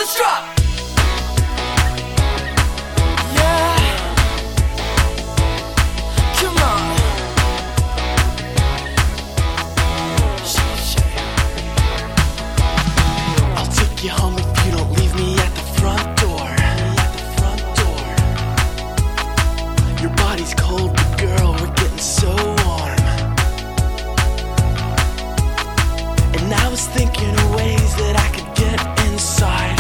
let's drop. Yeah. Come on. I'll take you home if you don't leave me at the front door. Your body's cold, but girl, we're getting so warm. And I was thinking of ways that I could get inside.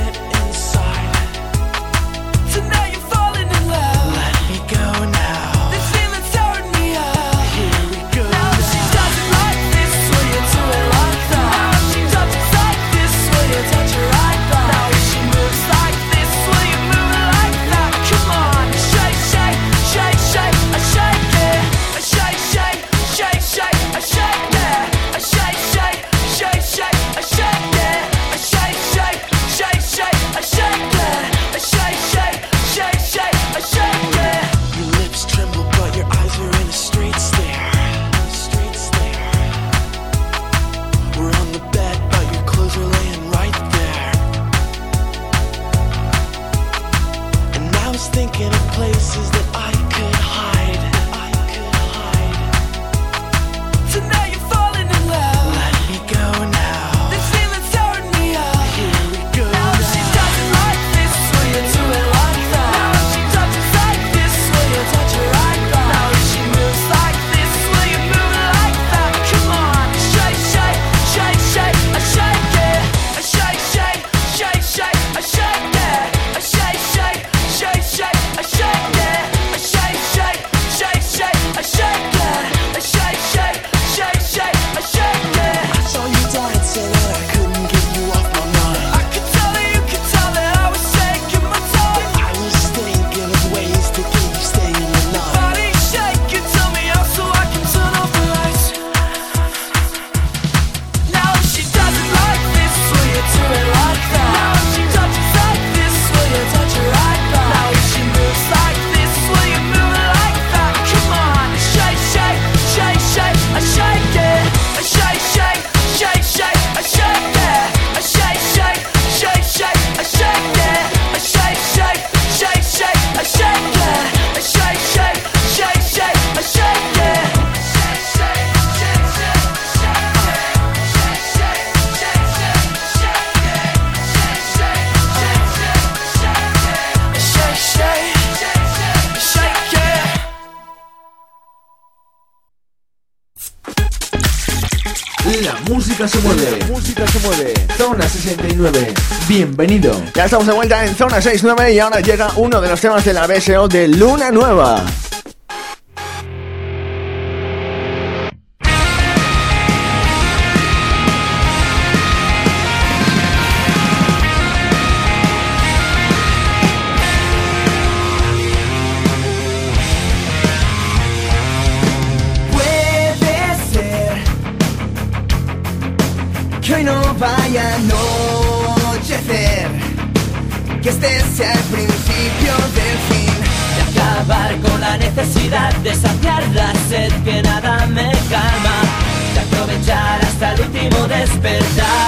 So now you're falling in love. Let me go now. This feeling's turning me up. Here we go. Now she does it like this, will you do it like that? Now she does it like this, will you touch her right back? Now she moves like this, will you move it like that? Come on, shake, shake, shake, shake, I shake it. I shake, shake, shake, shake, I shake it. I shake, shake, shake, shake, I shake it. I shake, shake, shake, shake, I shake it. I shake, shake, shake, shake, I shake it. Your lips tremble, but your eyes are in a straight stare. We're on the bed, but your clothes are laying right there. And I was thinking of places that I could hide. So now you're falling in love. Let me go now. This feeling's turning me up. Here we go. Now she does it like this, will you do it like that? Now she does it like this, will you touch her right back? Now she moves like this, will you move it like that? Come on, shake, shake, shake, shake, I shake it. I shake, shake, shake, shake, I shake it. I shake, shake, shake, shake, I shake it. I shake, shake, shake, shake, I shake it. I shake, shake, shake, shake, I shake it. I saw you dancing and I couldn't get you off my mind. I could tell that you could tell that I was taking my time. I was thinking of ways to keep you staying alive. Body shaking, tell me how so I can turn off the lights. Now she does it like this, will you do it like that? Now she does it like this, will you touch her right back? Now she moves like this, will you move it like that? Come on, shake, shake, shake, shake, I shake it. I shake, shake, shake, shake, I shake it. I shake, shake, shake, shake, I shake it. I shake, shake, shake, shake, I shake it. I shake, shake, shake, shake, I shake it. La música se mueve. Zona 69. Bienvenido. Ya estamos de vuelta en Zona 69 y ahora llega uno de los temas de la BSO de Luna Nueva. Puede ser que hoy no vaya a anochecer, que este sea el principio del fin, de acabar con la necesidad de saciar la sed que nada me calma, de aprovechar hasta el último despertar.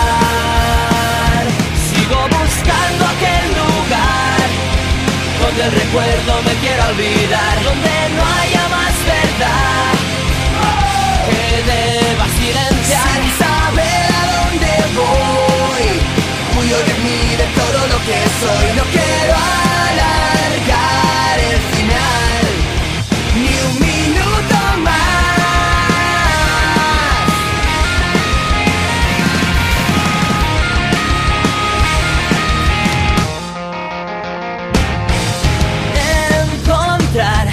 Sigo buscando aquel lugar donde el recuerdo me quiera olvidar, donde no haya más verdad que deba silenciar. Sin saber a dónde voy, huyo de mí, de todo lo que soy. No quiero alargar el final ni un minuto más. Encontrar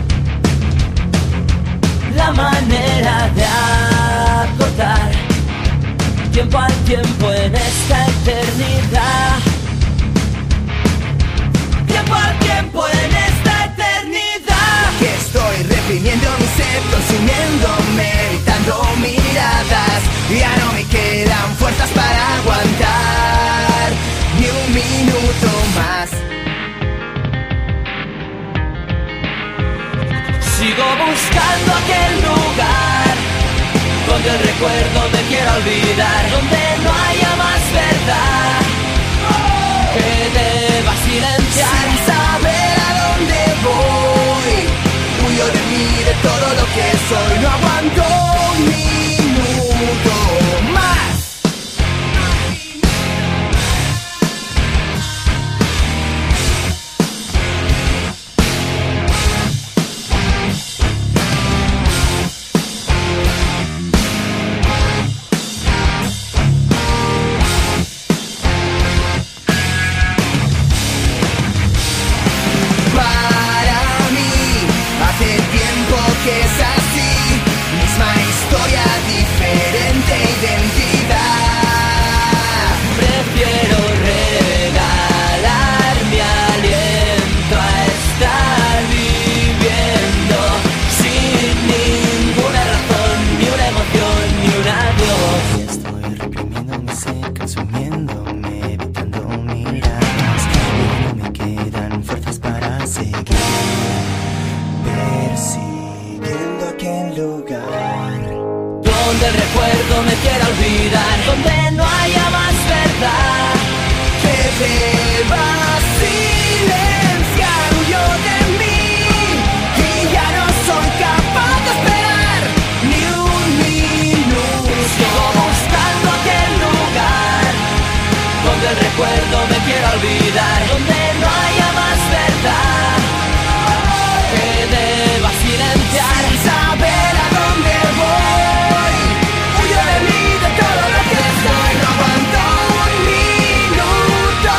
la manera de acortar tiempo al tiempo en esta eternidad. Tiempo al tiempo en esta eternidad. Que estoy reprimiendo mi sed, consumiéndome, evitando miradas. Ya no me quedan fuerzas para aguantar ni un minuto más. Sigo buscando aquel lugar donde el recuerdo me quiera olvidar, donde no haya más verdad aguanto un minuto más. Que es así, misma historia, diferente identidad. Prefiero regalar mi aliento a estar viviendo sin ninguna razón, ni una emoción, ni un adiós. Y estoy reprimiéndome, consumiéndome, evitando miradas. Y no me quedan fuerzas para seguir. Persiguiendo aquel lugar donde el recuerdo me quiera olvidar, donde no haya más verdad que deba silenciar. Huyó de mí y ya no soy capaz de esperar ni un minuto. Sigo buscando aquel lugar donde el recuerdo me quiera olvidar, donde no haya más verdad que deba silenciar. Sin saber a dónde voy, huyo de mí, de todo lo que soy. No aguanto un minuto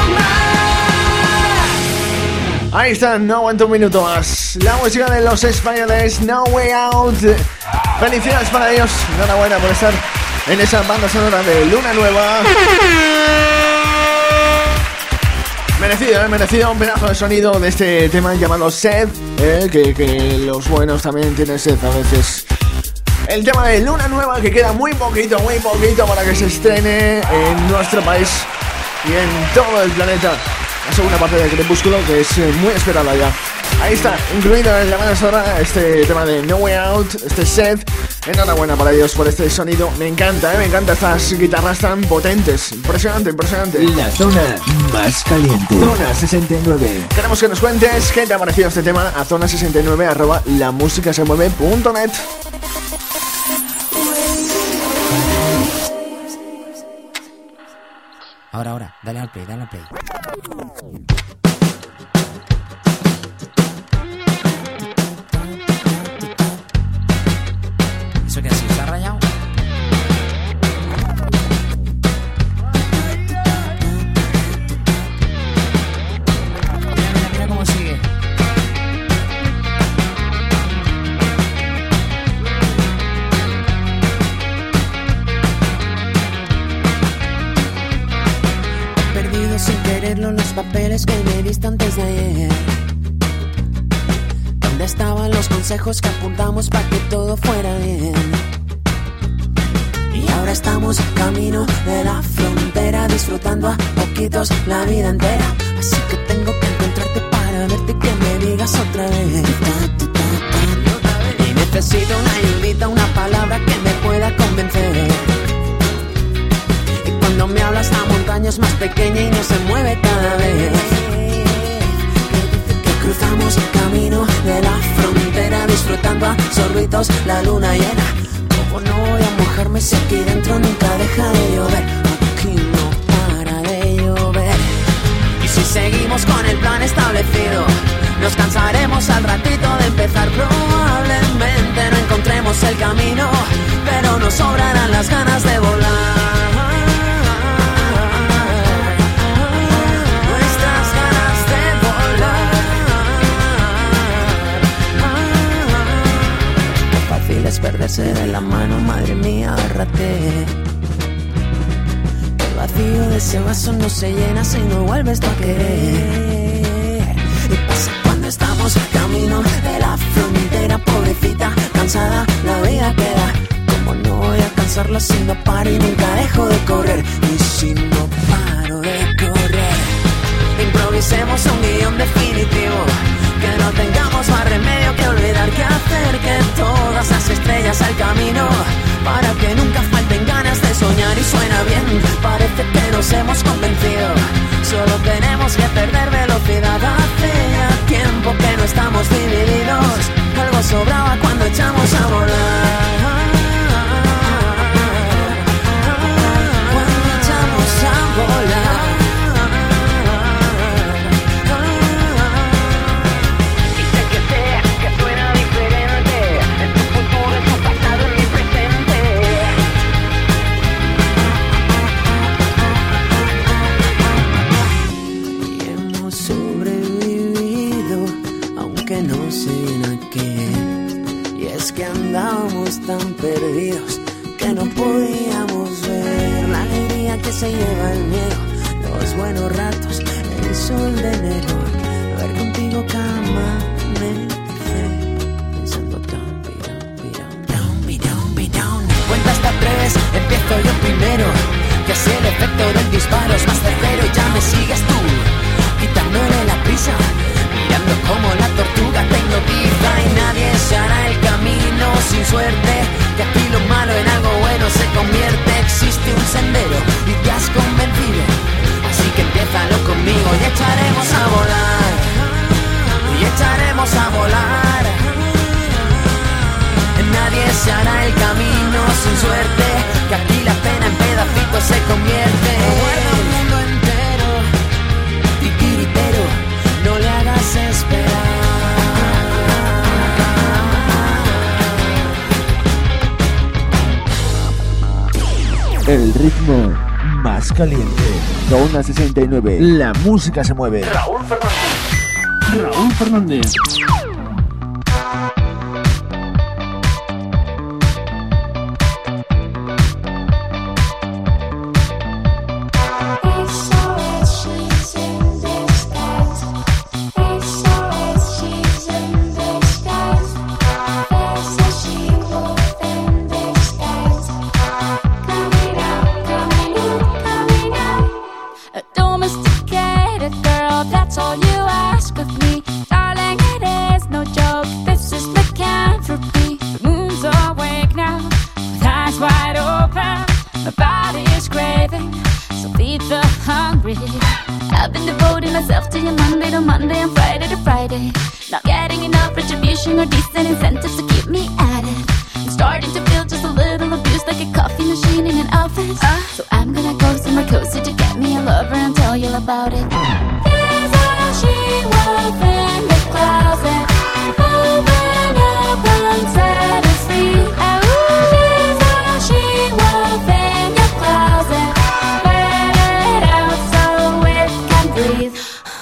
más. Ahí está, no aguanto un minuto más. La música de los españoles, No Way Out. Felicidades para ellos, enhorabuena por estar en esa banda sonora de Luna Nueva. Merecido un pedazo de sonido de este tema llamado Sed, que los buenos también tienen sed a veces. El tema de Luna Nueva, que queda muy poquito para que se estrene en nuestro país y en todo el planeta. La segunda parte de Crepúsculo, que es muy esperada ya. Ahí está, incluido en la banda sonora este tema de No Way Out, este set. Enhorabuena para ellos por este sonido. Me encanta estas guitarras tan potentes. Impresionante. La zona más caliente. Zona 69. Queremos que nos cuentes qué te ha parecido este tema a zona69@lamusicasemueve.net. Ahora, dale al play. ¿Eso qué así? ¿Está rayado? Mira cómo sigue. Sin quererlo los papeles que me diste antes de ayer. ¿Dónde estaban los consejos que apuntamos para que todo fuera bien? Y ahora estamos camino de la frontera, disfrutando a poquitos la vida entera. Así que tengo que encontrarte para verte y que me digas otra vez. Y necesito una ayudita, una palabra que me pueda convencer. Cuando me hablas la montaña es más pequeña y no se mueve cada vez que cruzamos el camino de la frontera, disfrutando a sorbitos la luna llena. ¿Cómo no voy a mojarme si aquí dentro nunca deja de llover? Aquí no para de llover. Y si seguimos con el plan establecido, nos cansaremos al ratito de empezar. Probablemente no encontremos el camino, pero nos sobrarán las ganas de volar. Es perderse de la mano, madre mía, agárrate. El vacío de ese vaso no se llena si no vuelves tú a querer. Y pasa cuando estamos camino de la frontera, pobrecita, cansada la vida queda. Como no voy a cansarla si no paro y nunca dejo de correr. Y si no paro de correr, improvisemos un guión definitivo, que no tengamos más remedio que olvidar qué hacer, que todas las estrellas al camino, para que nunca falten ganas de soñar. Y suena bien, parece que nos hemos convencido, solo tenemos que perder velocidad. Hace ya tiempo que no estamos divididos, algo sobraba cuando echamos a volar. perdidos que no podíamos ver. La alegría que se lleva el miedo, los buenos ratos, el sol de enero. Ver contigo cama, pensando down, be down. Cuenta hasta 3, empiezo yo primero. Que así el efecto del disparo es más certero. Ya me sigues tú, quitándole la prisa, mirando como la tortuga te hipnotiza. Y nadie se hará el camino sin suerte, que aquí lo malo en algo bueno se convierte. Existe un sendero y te has convencido, así que empiézalo conmigo y echaremos a volar. Y echaremos a volar. Nadie se hará el camino sin suerte, que aquí la pena en pedacitos se convierte. Muerde el mundo entero, titiritero, no le hagas esperar. El ritmo más caliente. Zona 69. La música se mueve. Raúl Fernández. I've been devoting myself to you Monday to Monday and Friday to Friday. Not getting enough retribution or decent incentives to keep me at it. I'm starting to feel just a little abused, like a coffee machine in an office. So I'm gonna go somewhere cozy to get me a lover and tell you about it. Here's how she was in the closet. Open up and set us free. Here's how she was in your closet. Let it out so it can breathe.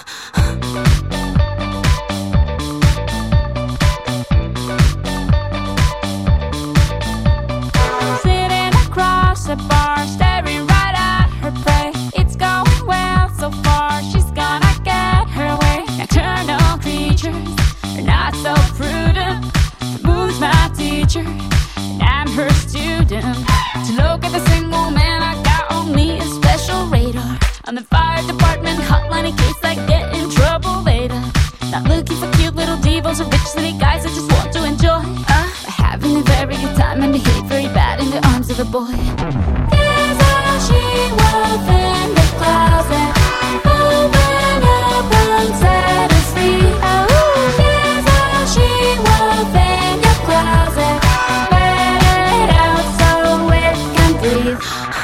Sitting across the bar, staring right at her prey. It's going well so far, she's gonna get her way. Nocturnal creatures are not so prudent. The moon's my teacher, and I'm her student. To look at the single man, I got only a special radar. On the fire department hotline in case I get in trouble later. Not looking for cute little divas or rich city guys, I just want to enjoy having a very good time and behave very bad in the arms of a boy. Here's how she was in the closet. Open up and set us free. Here's how she was in your closet. Let it out so it can breathe.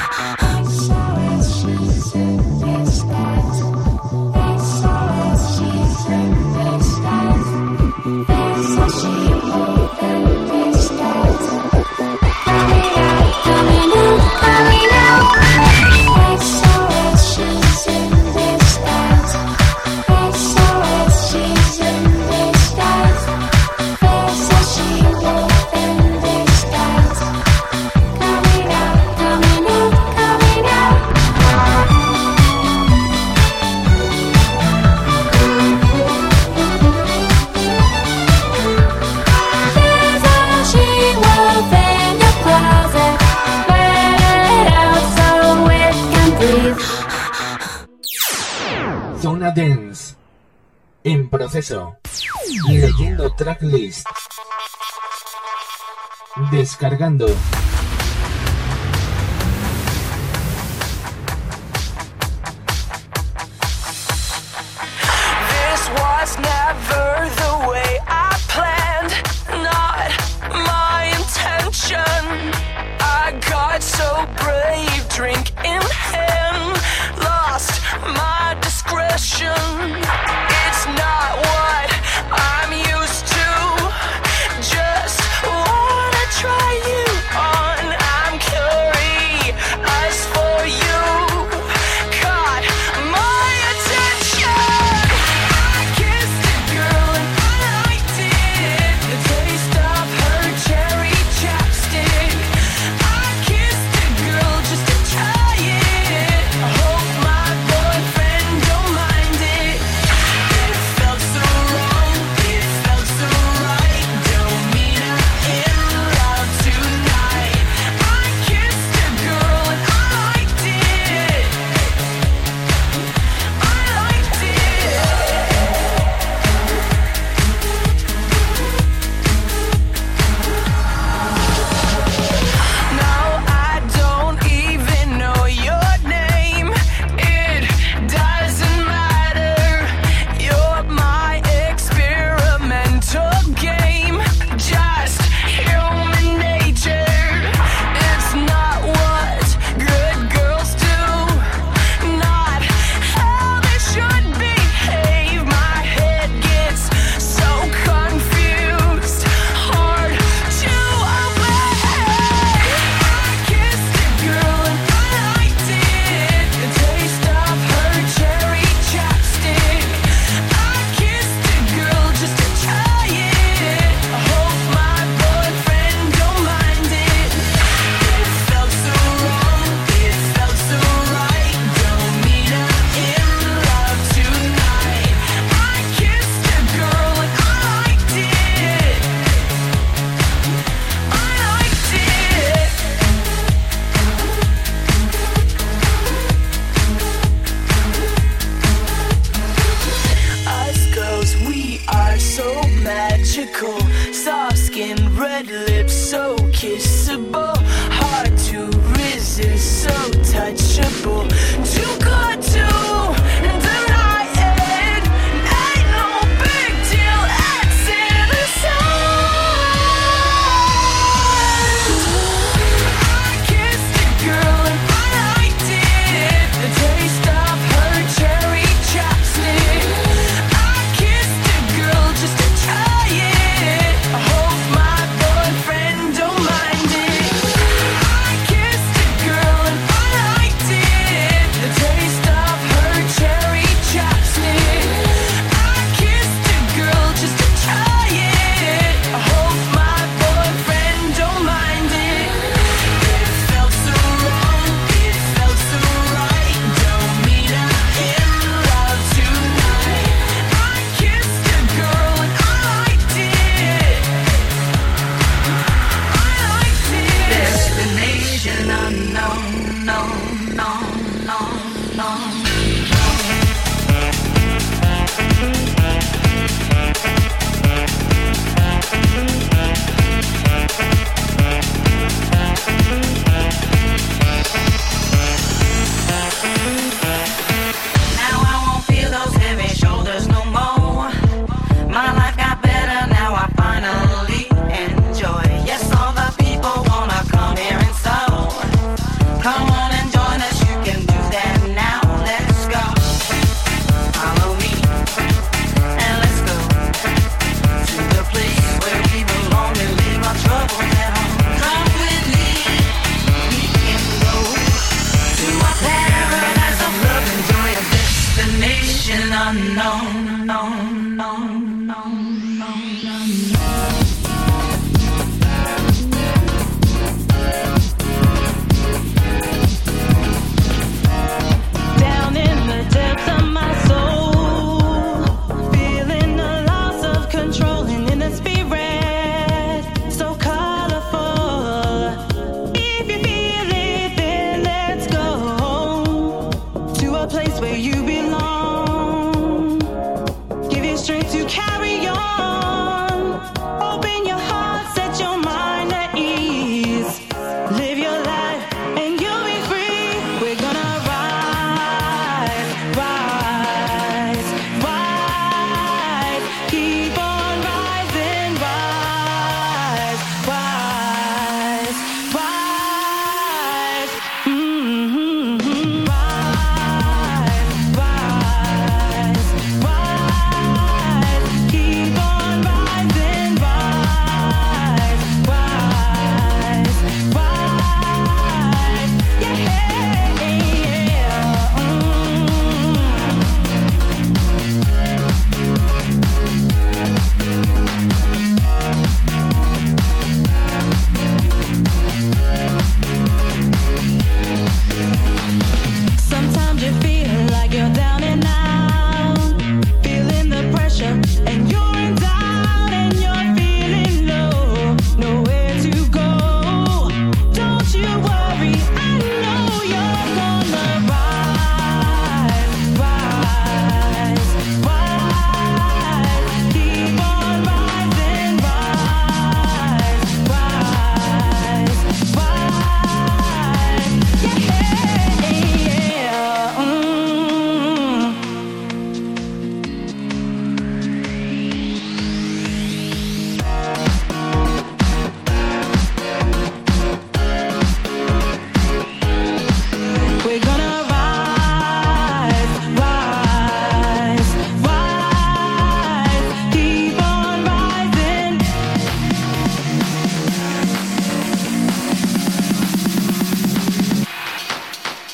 Zona Dance. En proceso. Leyendo tracklist. Descargando. This was never the way I planned, not my intention. I got so brave, drink in hand, lost my discretion. It's not what I'm used to, just wanna try you on.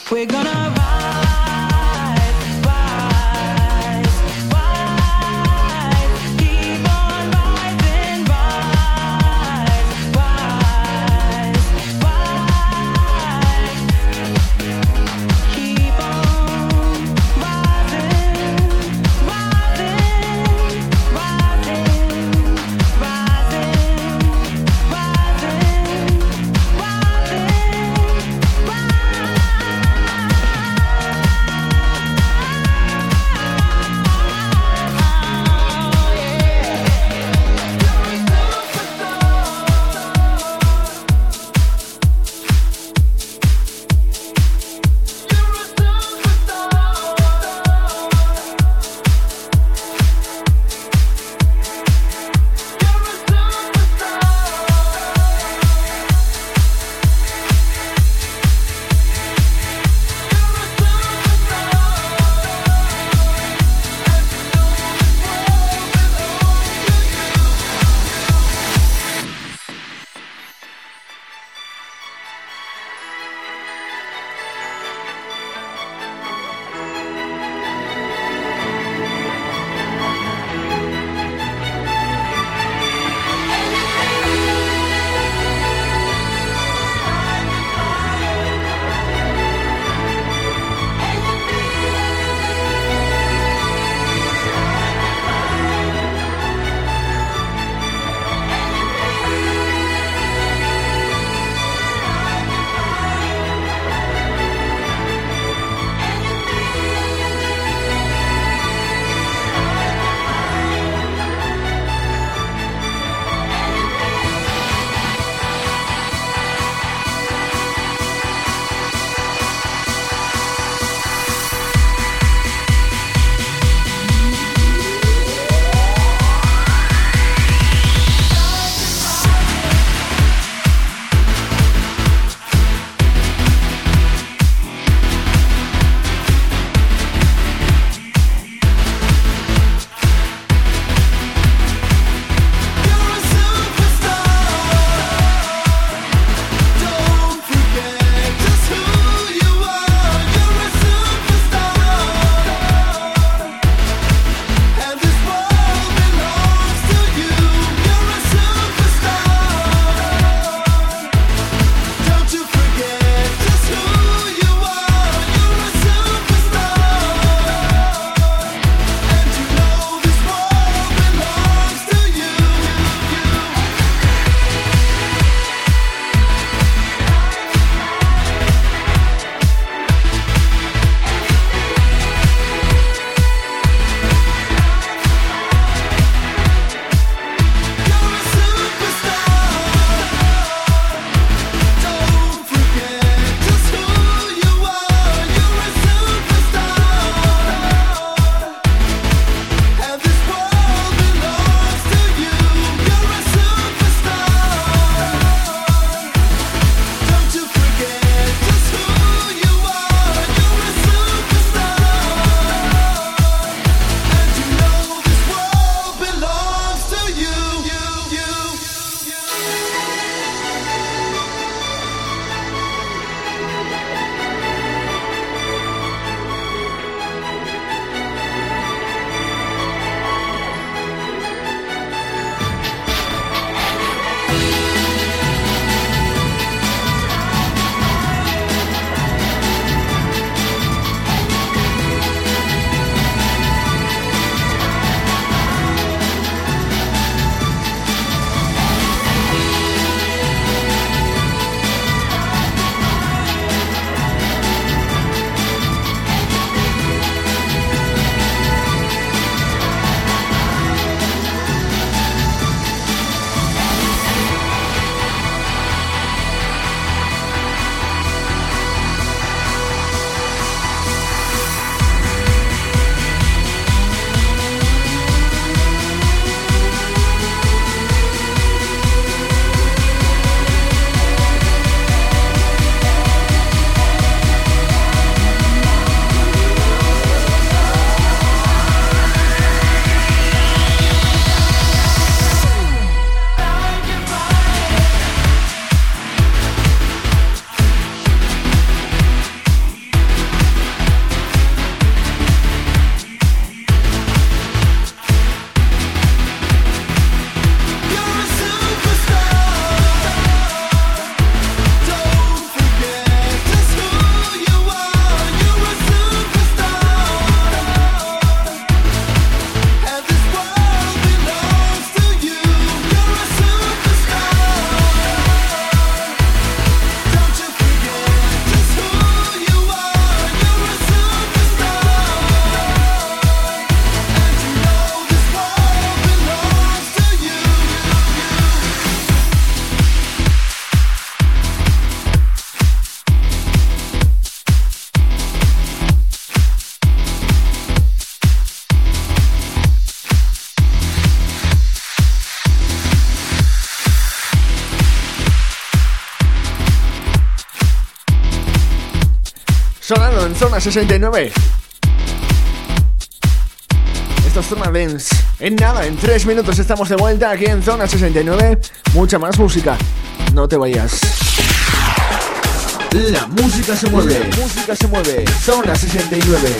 We're gonna rise, rise, rise. Keep on rising, rise, rise, rise. Keep on rising, rising, rising, rising, rising, rising, rise. sonando en Zona 69. Esto es Zona Dance. En nada, en 3 minutos estamos de vuelta aquí en Zona 69. Mucha más música. No te vayas. La música se mueve. La música se mueve. Zona 69.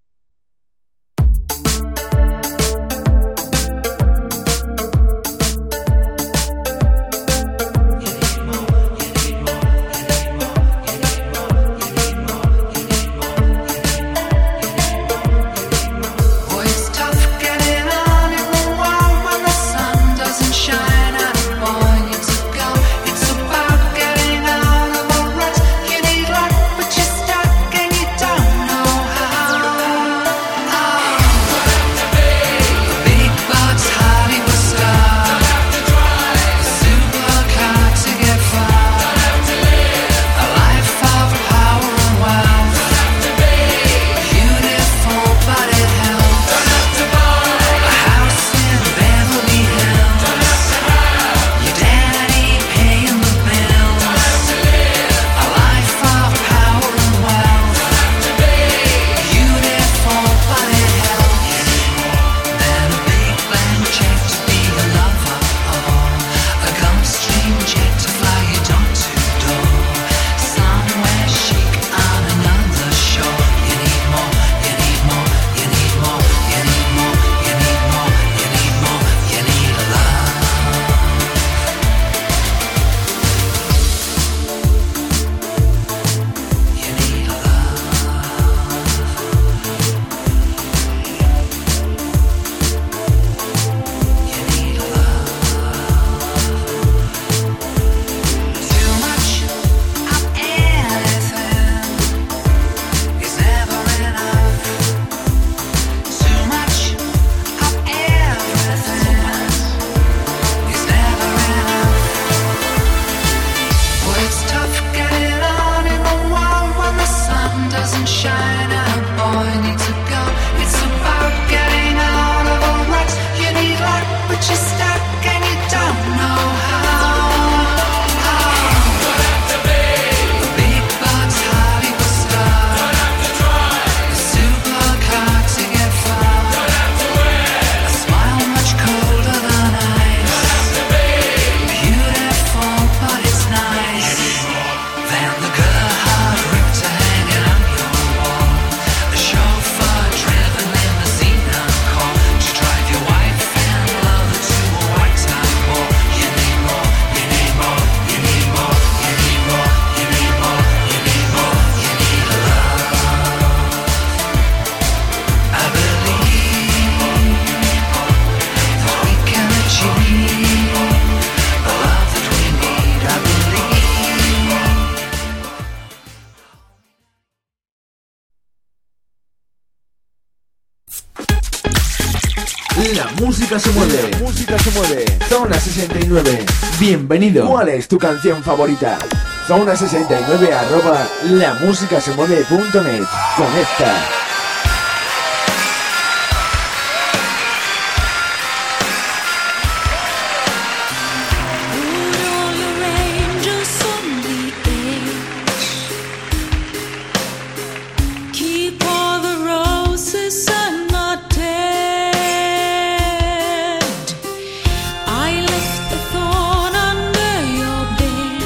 La música se mueve. La música se mueve. Zona 69. Bienvenido. ¿Cuál es tu canción favorita? Zona 69 @ lamusicasemueve.net. Conecta.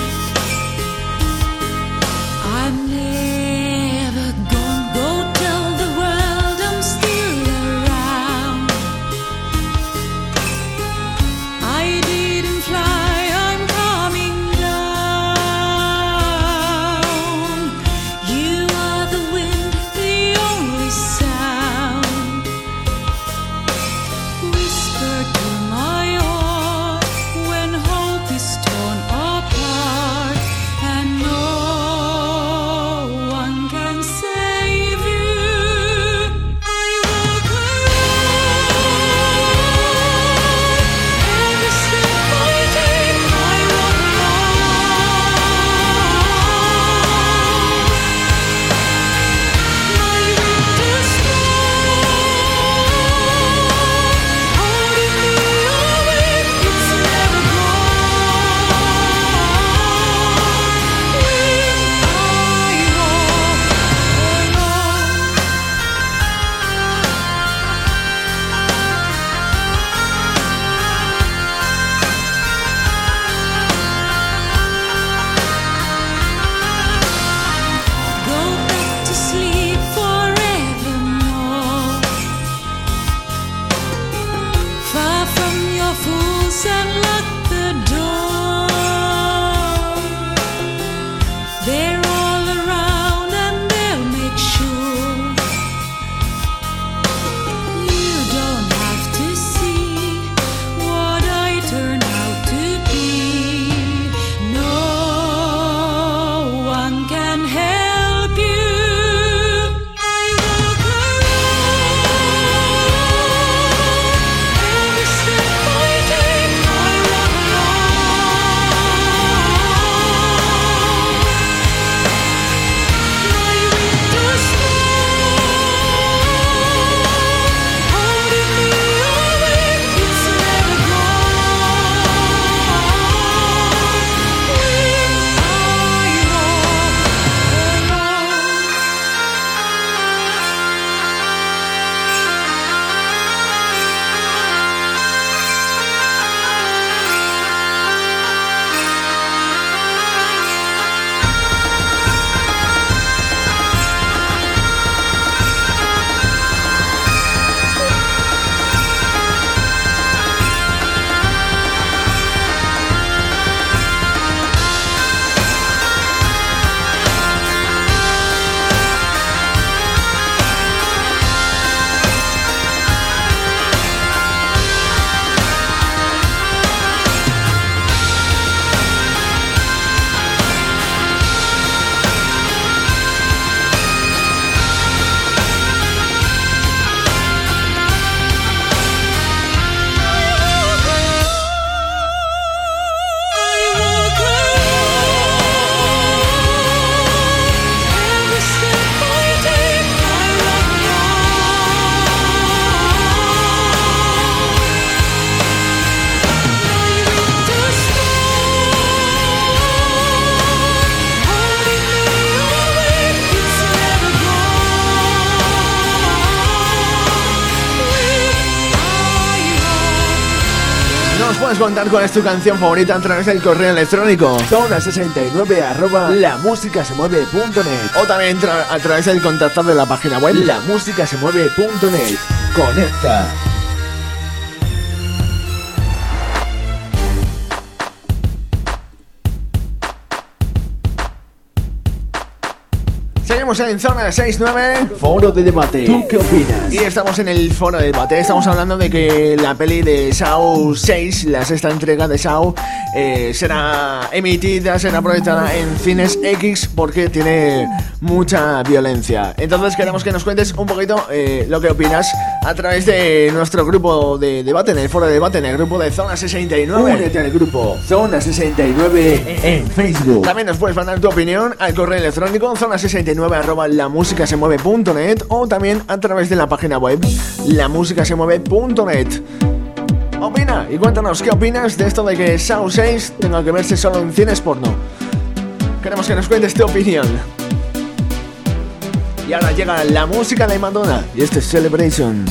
Never gonna go tell nos puedes contar cuál es tu canción favorita a través del correo electrónico zona69@lamusicasemueve.net o también a través del contacto de la página web lamusicasemueve.net. Conecta. Seguimos en Zona 69, Foro de debate. ¿Tú qué opinas? y estamos en el foro de debate. Estamos hablando de que la peli de Saw 6, la sexta entrega de Saw, será emitida, será proyectada en Cines X porque tiene mucha violencia. Entonces queremos que nos cuentes un poquito lo que opinas a través de nuestro grupo de debate, en el foro de debate, en el grupo de Zona 69. Únete al grupo Zona 69 en Facebook. También nos puedes mandar tu opinión al correo electrónico zona69@lamusicasemueve.net o también a través de la página web lamusicasemueve.net. Opina y cuéntanos qué opinas de esto de que Saw 6 tenga que verse solo en cines porno. Queremos que nos cuentes tu opinión. Y ahora llega la música de Madonna y este es Celebration.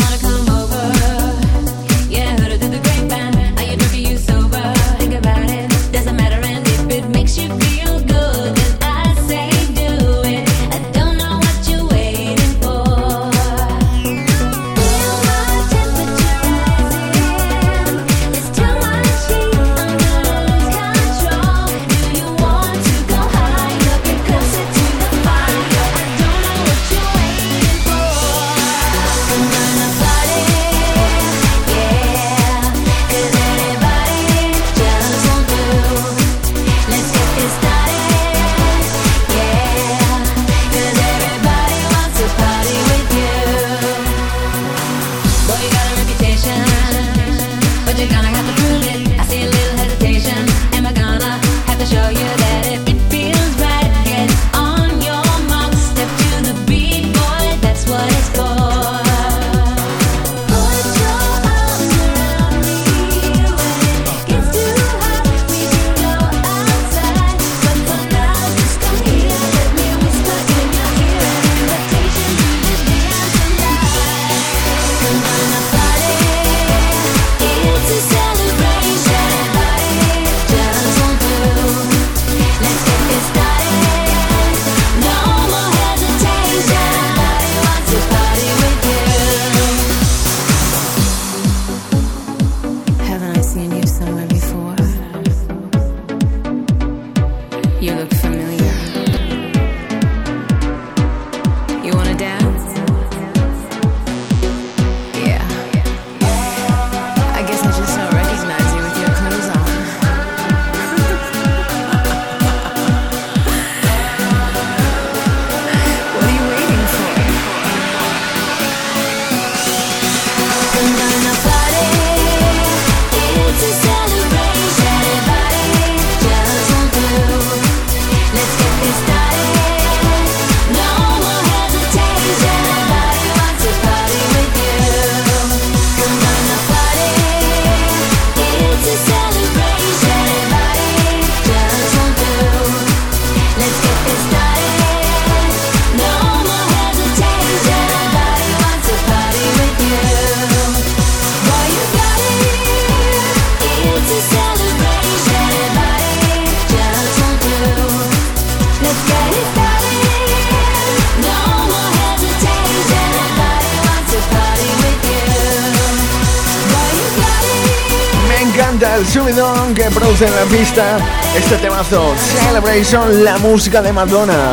El subidón que produce en la pista este temazo Celebration, la música de Madonna.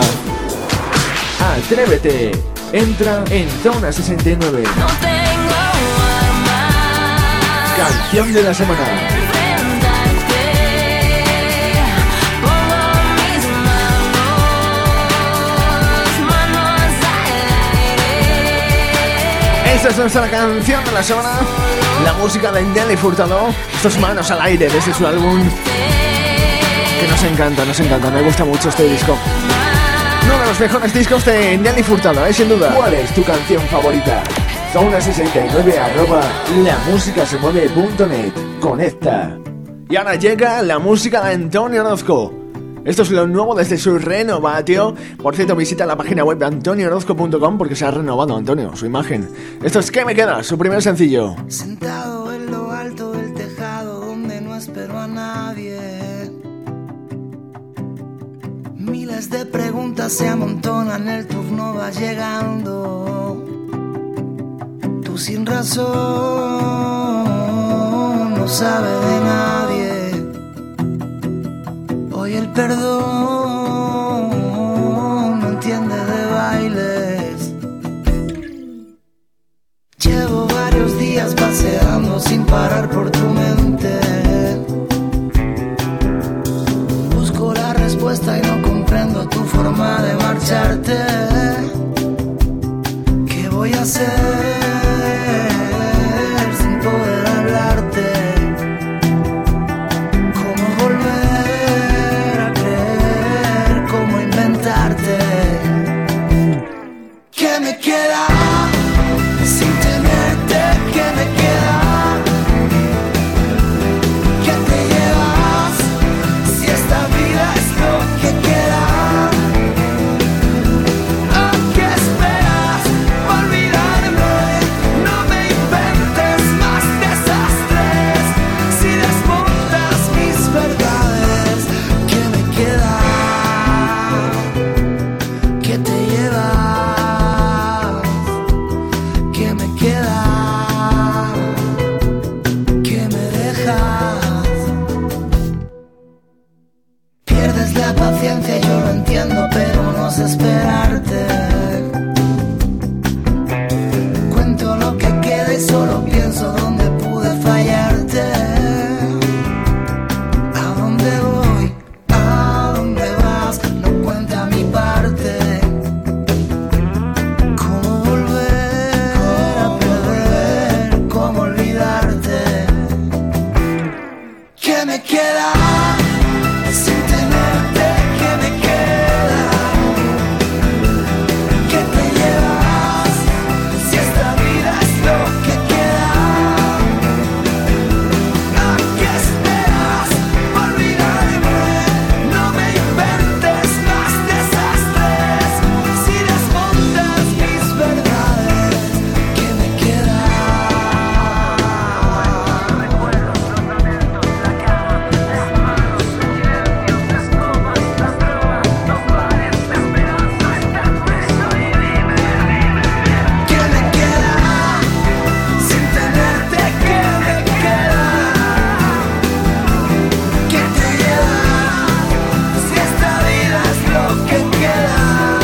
Atrévete, entra en Zona 69. No tengo armas. Canción de la semana. Esta es nuestra canción de la semana, la música de Nelly Furtado. Estos Manos al Aire, desde su álbum que nos encanta, me gusta mucho este disco. Uno de los mejores discos de Nelly Furtado, sin duda. ¿Cuál es tu canción favorita? Zona69@lamusicasemueve.net. Conecta. Y ahora llega la música de Antonio Orozco. Esto es lo nuevo desde su renovatio. Por cierto, visita la página web de antonioorozco.com porque se ha renovado, Antonio, su imagen. Esto es ¿Qué me queda? Su primer sencillo. Sentado en lo alto del tejado Miles de preguntas se amontonan, el turno va llegando. Tú sin razón no sabe de nadie. Hoy el perdón no entiende de bailes. Llevo varios días paseando sin parar por tu mente. Busco la respuesta y no comprendo tu forma de marcharte. ¿Qué voy a hacer sin poder hablarte? ¿Cómo volver a creer? ¿Cómo inventarte? ¿Qué me queda sin tenerte? ¿Qué me queda? ¿Qué te llevas si esta vida es lo que queda? ¿A qué esperas para olvidarme? No me inventes más desastres. Si desmontas mis verdades, ¿qué me queda? ¿Qué te llevas? ¿Qué me queda? ¿Qué me dejas? Pierdes la paciencia, yo lo entiendo, pero no sé esperarte. Cuento lo que queda y solo pienso dónde pude fallarte. ¿A dónde voy? ¿A dónde vas? No cuenta mi parte. ¿Cómo volver a perder? ¿Cómo olvidarte? ¿Qué me queda sin tenerte? ¿Qué me queda? ¿Qué te llevas si esta vida es lo que queda? ¿A qué esperas para olvidarme? No me inventes más desastres. Si desmontas mis verdades, ¿qué me queda? ¿Qué me queda sin tenerte? ¿Qué me queda? ¿Qué te llevas si esta vida es lo que queda?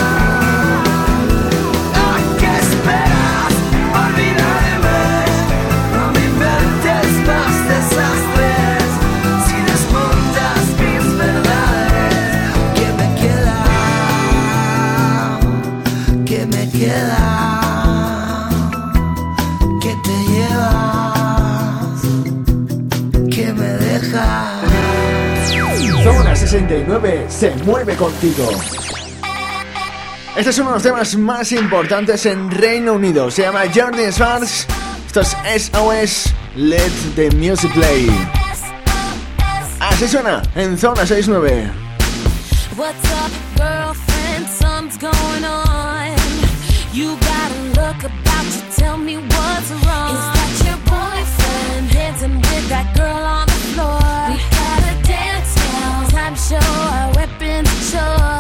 ¿A qué esperas para olvidarme? No me inventes más desastres. Si desmontas mis verdades, ¿qué me queda? ¿Qué me queda? ¿Qué te llevas? ¿Qué me dejas? Zona 69 se mueve contigo. Este es uno de los temas más importantes en Reino Unido. Se llama Journey Sparks. Esto es SOS, Let the Music Play. Así suena en Zona 69. What's up, girlfriend? Something's going on. You got a look about you. Tell me what's wrong. Is that your boyfriend dancing with that girl on the floor? We gotta dance now. Time to show our weapons of choice.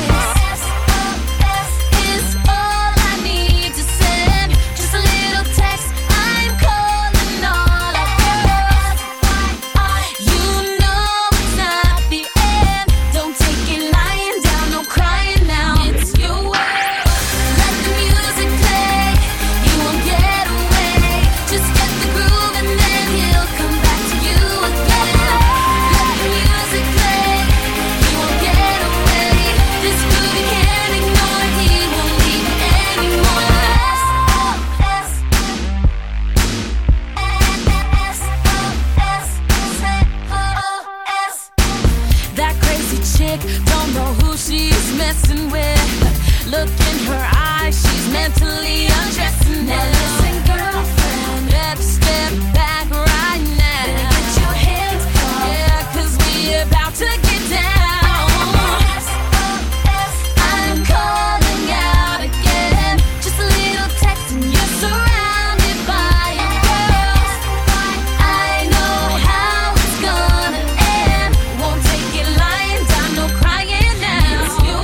Is all I need to send. Just a little text. I'm calling all our girls. You know it's not the end. Don't take it lying down, no crying now. It's your world. Let the music play. You won't get away. Just get the groove and then he'll come back to you again. Let the music play. You won't get away. This groove you can't ignore. He won't leave you anymore. That crazy chick, don't know who she's messing with. Look in her eyes, she's mentally undressing now. Now listen, girlfriend, better step back right now. Better get your hands up, yeah, 'cause we about to get down. I'm calling out again. Just a little text and you're surrounded by your girls. I know how it's gonna end. Won't take it lying down, no crying now. It's you.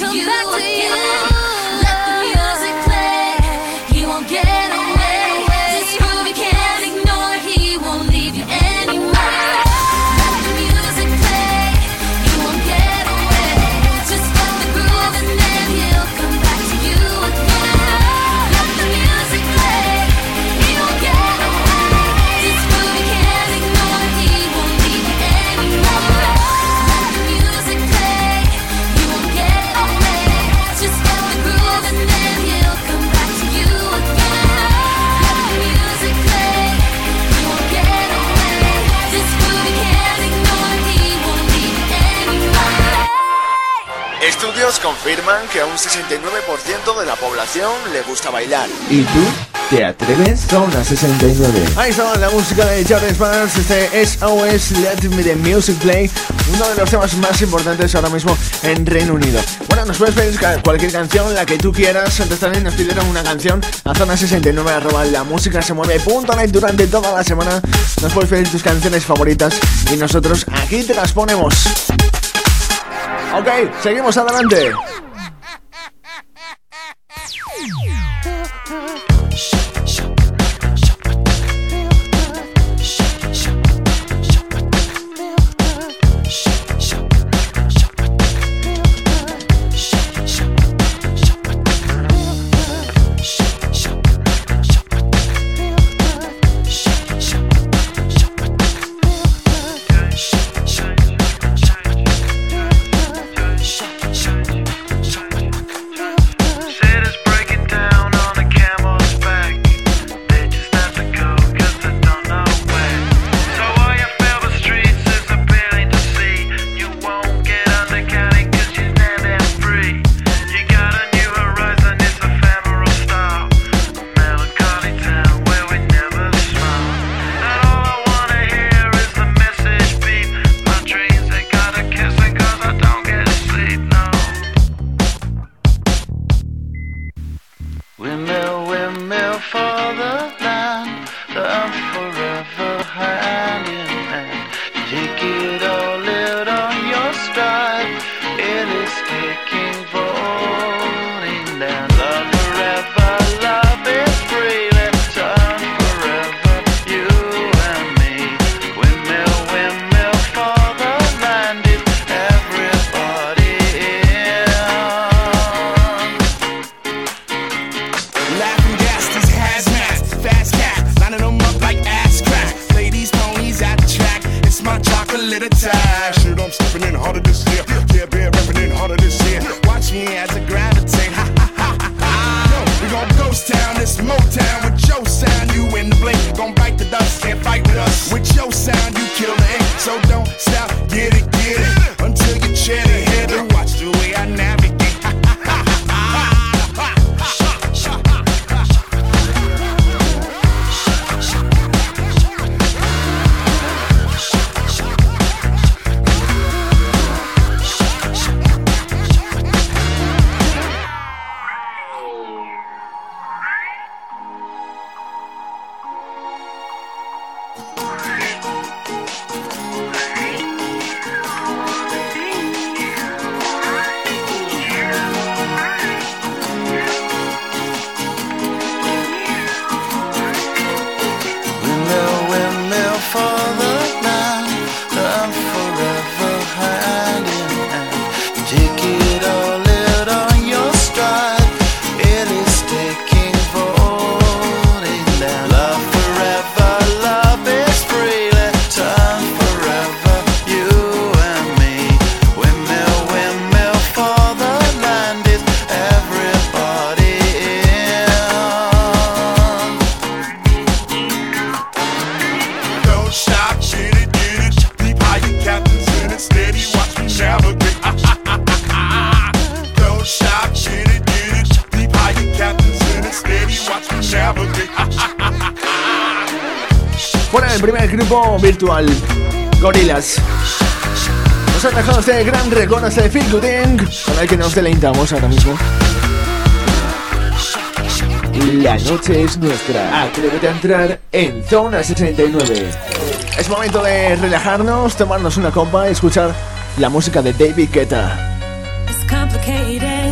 come back to you. Let the music play, he won't get away. This groove you can't ignore, he won't leave you anymore. Let the music play, he won't get away. Just let the groove and then he'll come back to you again. Let the music play, he won't get away. This groove you can't ignore, he won't leave you anymore. Let the music play, he won't get away. Just let the groove and then he'll come back to you again. Let the music play, he won't get away. This groove you can't ignore, he won't leave you anymore. Estudios confirman que a un 69% de la población le gusta bailar. ¿Y tú? ¿Te atreves? Zona 69. Ahí está la música de Jordan Spanners, este SOS Let Me The Music Play, uno de los temas más importantes ahora mismo en Reino Unido. Bueno, nos puedes pedir cualquier canción, la que tú quieras. Antes también nos pidieron una canción a zona69@lamusicasemueve.net. Durante toda la semana nos puedes pedir tus canciones favoritas y nosotros aquí te las ponemos. Ok, seguimos adelante. Bueno, el primer grupo virtual, Gorillaz, nos han dejado este gran recuerdo, este Feel Good Thing, con el que nos deleitamos ahora mismo. La noche es nuestra. Atrévete a entrar en Zona 69. Es momento de relajarnos, tomarnos una copa y escuchar la música de David Guetta. It's complicated.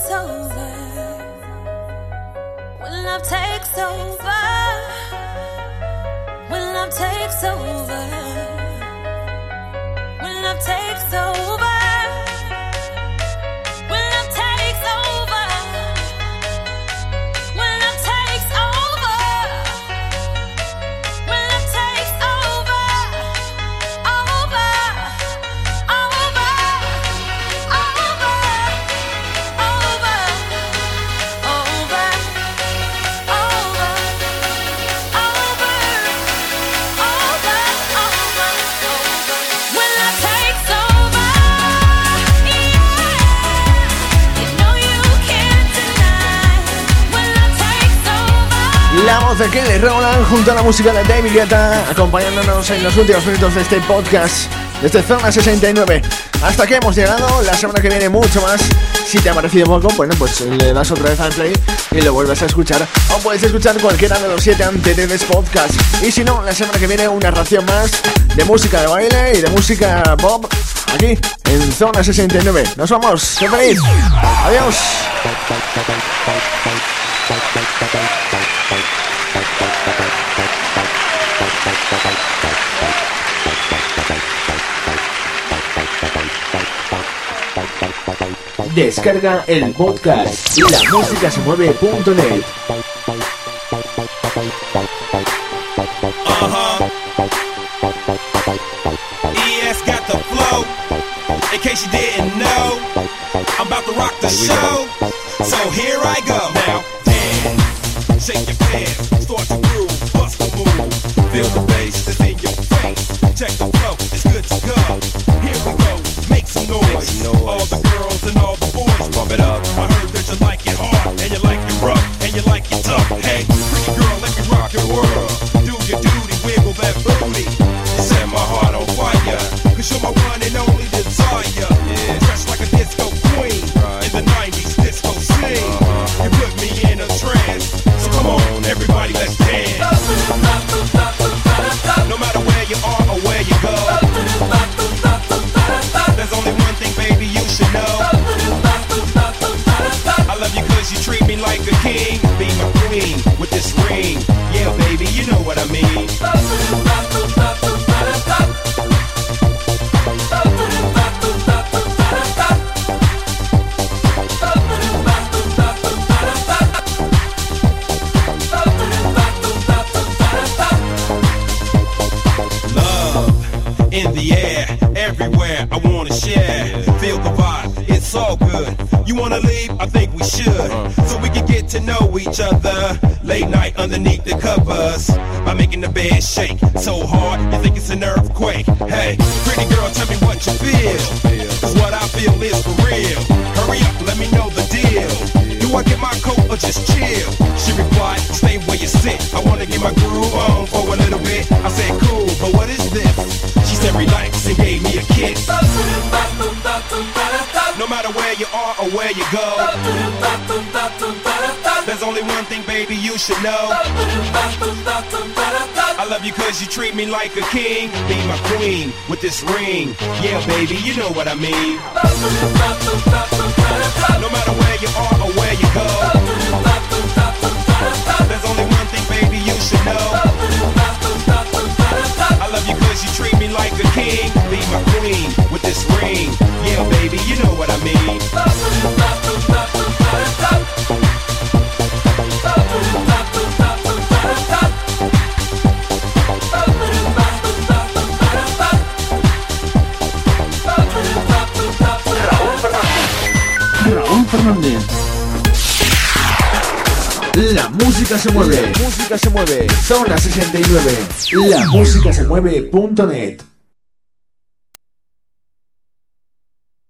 over, when love takes over, when love takes over, when love takes over. La voz de Kelly Rowland junto a la música de David Guetta, acompañándonos en los últimos minutos de este podcast desde Zona 69. Hasta aquí hemos llegado. La semana que viene mucho más. Si te ha parecido poco, bueno, pues le das otra vez al play y lo vuelves a escuchar. O puedes escuchar cualquiera de los 7 anteriores podcasts. Y si no, la semana que viene una ración más de música de baile y de música pop aquí en Zona 69. Nos vamos. ¡Sé feliz! Adiós. Descarga el podcast lamusicasemueve.net. ES got the flow. In case you didn't know, I'm about to rock the show. So here I go. Now dance, shake your pants, start to groove, bust the move. Feel the bass that's in your face. Check the flow, it's good to go. Here we go, make some noise. All the girls and all the boys, pump it up. I heard that you like it hard, and you like it rough, and you like it tough. Hey, pretty girl, let me rock your world. Do your duty, wiggle that booty. Set my heart on fire, 'cause you're my one and only desire. Dressed like a disco queen, in the 90s disco scene. You put me in a trance, so come on everybody, let's dance. No matter where you are or where you go, there's only one thing, baby, you should know. I love you 'cause you treat me like a king. Be my queen with this ring. Yeah, baby, you know what I mean. In the air, everywhere, I wanna share. Feel the vibe, it's all good. You wanna leave? I think we should. So we can get to know each other. Late night underneath the covers. By making the bed shake so hard, you think it's an earthquake. Hey, pretty girl, tell me what you feel. 'Cause what I feel is for real. Hurry up, let me know the deal. Do I get my coat or just chill? She replied, stay where you sit. I wanna get my groove on for a little bit. I said, cool, but what is this? She said, relax, and gave me a kiss. No matter where you are or where you go, there's only one thing, baby, you should know. I love you 'cause you treat me like a king. Be my queen with this ring. Yeah, baby, you know what I mean. No matter where you are or where you go, there's only one thing, baby, you should know. I love you 'cause you treat me like a king. Be my queen with this ring. Yeah, baby, you know what I mean. Raúl Fernández. La música se mueve. Música se mueve. Zona 69. Lamusicasemueve.net.